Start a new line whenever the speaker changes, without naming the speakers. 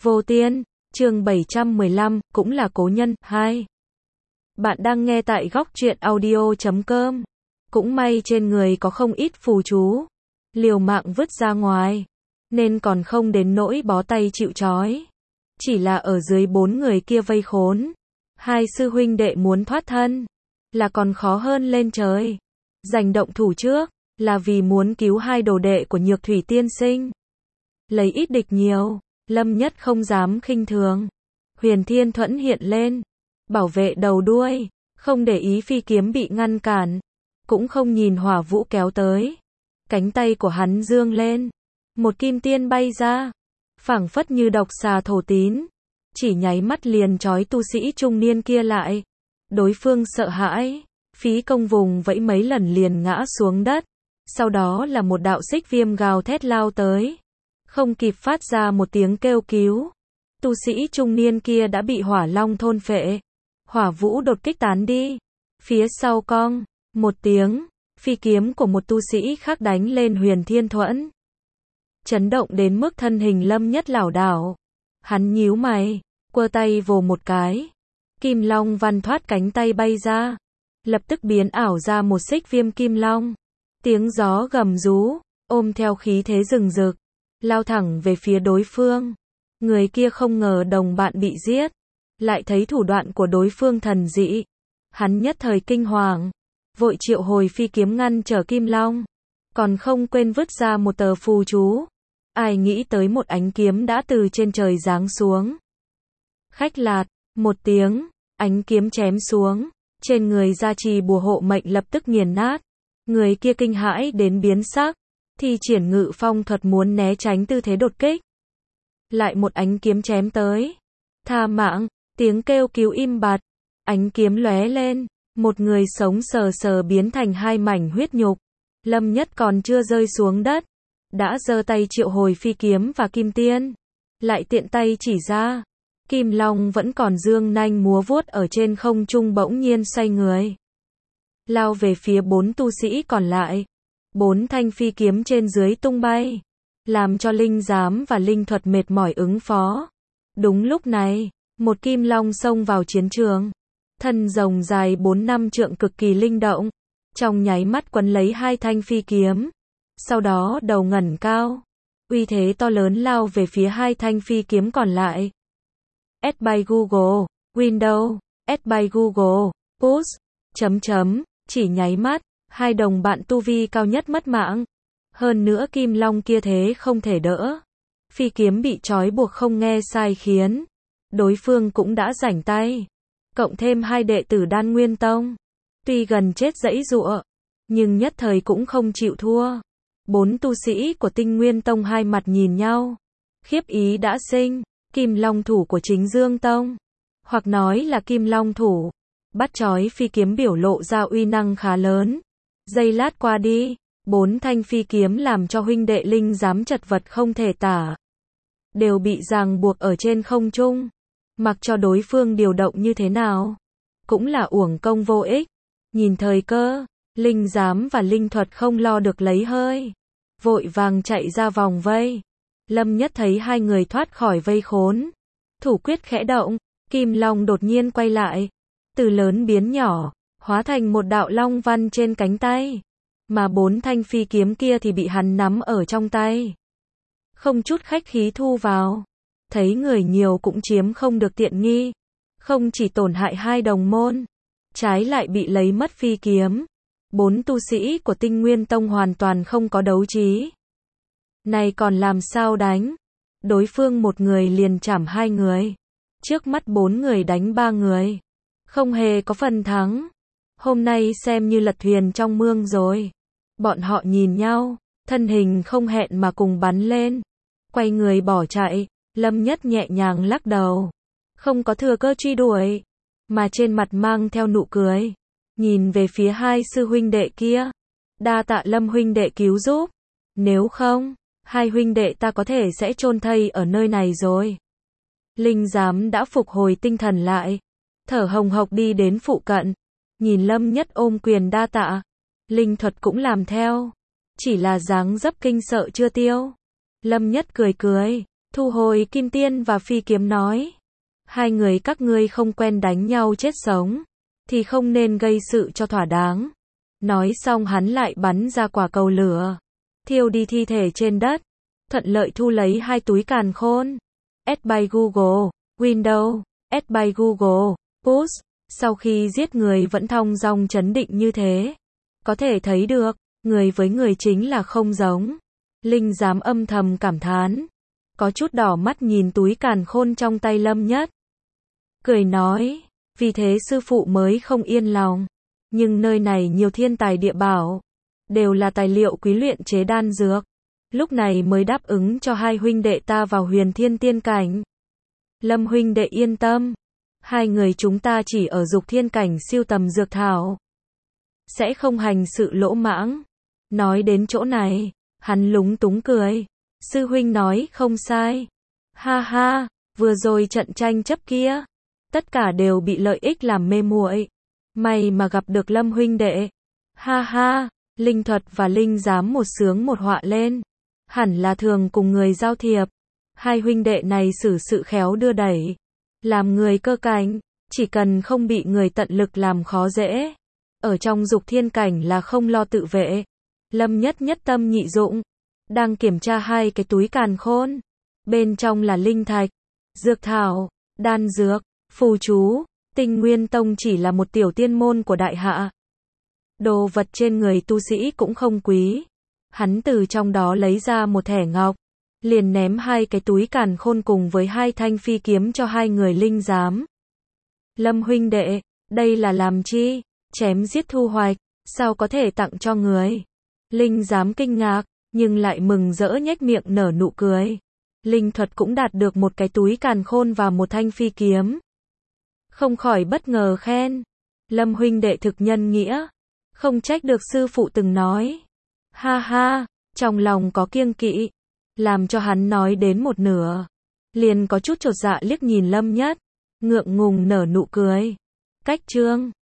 Vô Tiên, chương 715, cũng là cố nhân, 2. Bạn đang nghe tại góc truyện audio.com. Cũng may trên người có không ít phù chú, liều mạng vứt ra ngoài, nên còn không đến nỗi bó tay chịu trói. Chỉ là ở dưới 4 người kia vây khốn, hai sư huynh đệ muốn thoát thân, là còn khó hơn lên trời. Giành động thủ trước, là vì muốn cứu hai đồ đệ của Nhược Thủy tiên sinh. Lấy ít địch nhiều, Lâm Nhất không dám khinh thường. Huyền Thiên Thuẫn hiện lên, bảo vệ đầu đuôi, không để ý phi kiếm bị ngăn cản, cũng không nhìn hỏa vũ kéo tới. Cánh tay của hắn dương lên, một kim tiên bay ra, phảng phất như độc xà thổ tín, chỉ nháy mắt liền trói tu sĩ trung niên kia lại. Đối phương sợ hãi, phí công vùng vẫy mấy lần liền ngã xuống đất. Sau đó là một đạo xích viêm gào thét lao tới, không kịp phát ra một tiếng kêu cứu, tu sĩ trung niên kia đã bị hỏa long thôn phệ. Hỏa vũ đột kích tán đi, phía sau cong một tiếng, phi kiếm của một tu sĩ khác đánh lên Huyền Thiên Thuẫn, chấn động đến mức thân hình Lâm Nhất lảo đảo. Hắn nhíu mày, quơ tay vồ một cái, kim long văn thoát cánh tay bay ra, lập tức biến ảo ra một xích viêm kim long. Tiếng gió gầm rú, ôm theo khí thế rừng rực, lao thẳng về phía đối phương. Người kia không ngờ đồng bạn bị giết, lại thấy thủ đoạn của đối phương thần dị. Hắn nhất thời kinh hoàng, vội triệu hồi phi kiếm ngăn trở kim long, còn không quên vứt ra một tờ phù chú. Ai nghĩ tới một ánh kiếm đã từ trên trời giáng xuống. Khách lạt, một tiếng, ánh kiếm chém xuống, trên người gia trì bùa hộ mệnh lập tức nghiền nát. Người kia kinh hãi đến biến sắc, thi triển Ngự Phong thuật muốn né tránh tư thế đột kích. Lại một ánh kiếm chém tới. Tha mạng, tiếng kêu cứu im bặt, ánh kiếm lóe lên, một người sống sờ sờ biến thành hai mảnh huyết nhục. Lâm Nhất còn chưa rơi xuống đất, đã giơ tay triệu hồi phi kiếm và kim tiên, lại tiện tay chỉ ra. Kim long vẫn còn dương nanh múa vuốt ở trên không trung bỗng nhiên xoay người, lao về phía 4 tu sĩ còn lại. 4 thanh phi kiếm trên dưới tung bay, làm cho linh giám và linh thuật mệt mỏi ứng phó. Đúng lúc này, một kim long xông vào chiến trường, thân rồng dài 4-5 trượng cực kỳ linh động, trong nháy mắt quấn lấy 2 thanh phi kiếm, sau đó đầu ngẩng cao, uy thế to lớn lao về phía 2 thanh phi kiếm còn lại. Add by Google, Windows, Add by Google, Push, chỉ nháy mắt, hai đồng bạn tu vi cao nhất mất mạng. Hơn nữa kim long kia thế không thể đỡ, phi kiếm bị trói buộc không nghe sai khiến đối phương cũng đã rảnh tay. Cộng thêm hai đệ tử Đan Nguyên Tông, tuy gần chết giãy giụa, nhưng nhất thời cũng không chịu thua. 4 tu sĩ của Tinh Nguyên Tông hai mặt nhìn nhau, khiếp ý đã sinh. Kim long thủ của Chính Dương Tông, hoặc nói là kim long thủ, bắt trói phi kiếm biểu lộ ra uy năng khá lớn. Giây lát qua đi, 4 thanh phi kiếm làm cho huynh đệ linh giám chật vật không thể tả, đều bị ràng buộc ở trên không trung, mặc cho đối phương điều động như thế nào, cũng là uổng công vô ích. Nhìn thời cơ, linh giám và linh thuật không lo được lấy hơi, vội vàng chạy ra vòng vây. Lâm Nhất thấy hai người thoát khỏi vây khốn, thủ quyết khẽ động, kim long đột nhiên quay lại, từ lớn biến nhỏ, hóa thành một đạo long văn trên cánh tay, mà 4 thanh phi kiếm kia thì bị hắn nắm ở trong tay, không chút khách khí thu vào. Thấy người nhiều cũng chiếm không được tiện nghi, không chỉ tổn hại hai đồng môn, trái lại bị lấy mất phi kiếm. 4 tu sĩ của Tinh Nguyên Tông hoàn toàn không có đấu trí, này còn làm sao đánh? Đối phương một người liền chảm 2 người, trước mắt 4 người đánh 3 người, không hề có phần thắng. Hôm nay xem như lật thuyền trong mương rồi. Bọn họ nhìn nhau, thân hình không hẹn mà cùng bắn lên, quay người bỏ chạy. Lâm Nhất nhẹ nhàng lắc đầu, không có thừa cơ truy đuổi, mà trên mặt mang theo nụ cười, nhìn về phía hai sư huynh đệ kia. Đa tạ Lâm huynh đệ cứu giúp, nếu không, hai huynh đệ ta có thể sẽ chôn thây ở nơi này rồi. Linh giám đã phục hồi tinh thần lại, thở hồng hộc đi đến phụ cận, nhìn Lâm Nhất ôm quyền đa tạ. Linh thuật cũng làm theo, chỉ là dáng dấp kinh sợ chưa tiêu. Lâm Nhất cười cười, thu hồi kim tiên và phi kiếm nói. Hai người các ngươi không quen đánh nhau chết sống, thì không nên gây sự cho thỏa đáng. Nói xong hắn lại bắn ra quả cầu lửa, thiêu đi thi thể trên đất, thuận lợi thu lấy 2 túi càn khôn. Add by Google, Windows, add by Google, Push. Sau khi giết người vẫn thong dong trấn định như thế. Có thể thấy được, người với người chính là không giống. Linh Giám âm thầm cảm thán. Có chút đỏ mắt nhìn túi càn khôn trong tay Lâm Nhất. Cười nói, vì thế sư phụ mới không yên lòng. Nhưng nơi này nhiều thiên tài địa bảo, đều là tài liệu quý luyện chế đan dược. Lúc này mới đáp ứng cho hai huynh đệ ta vào huyền thiên tiên cảnh. Lâm huynh đệ yên tâm. Hai người chúng ta chỉ ở dục thiên cảnh siêu tầm dược thảo, sẽ không hành sự lỗ mãng. Nói đến chỗ này, hắn lúng túng cười. Sư huynh nói không sai. Ha ha, vừa rồi trận tranh chấp kia, tất cả đều bị lợi ích làm mê muội. May mà gặp được Lâm huynh đệ. Ha ha, linh thuật và linh giám một sướng một họa lên. Hẳn là thường cùng người giao thiệp. Hai huynh đệ này xử sự khéo đưa đẩy, làm người cơ cảnh, chỉ cần không bị người tận lực làm khó dễ. Ở trong dục thiên cảnh là không lo tự vệ. Lâm Nhất nhất tâm nhị dụng, đang kiểm tra 2 cái túi càn khôn. Bên trong là linh thạch, dược thảo, đan dược, phù chú. Tinh Nguyên Tông chỉ là một tiểu tiên môn của đại hạ. Đồ vật trên người tu sĩ cũng không quý. Hắn từ trong đó lấy ra một thẻ ngọc, liền ném 2 cái túi càn khôn cùng với 2 thanh phi kiếm cho 2 người linh giám. Lâm huynh đệ, đây là làm chi? Chém giết thu hoạch, sao có thể tặng cho người? Linh giám kinh ngạc, nhưng lại mừng rỡ nhếch miệng nở nụ cười. Linh thuật cũng đạt được một cái túi càn khôn và một thanh phi kiếm. Không khỏi bất ngờ khen. Lâm huynh đệ thực nhân nghĩa, không trách được sư phụ từng nói. Ha ha, trong lòng có kiêng kỵ, làm cho hắn nói đến một nửa, liền có chút chột dạ liếc nhìn Lâm Nhất, ngượng ngùng nở nụ cười. Cách chương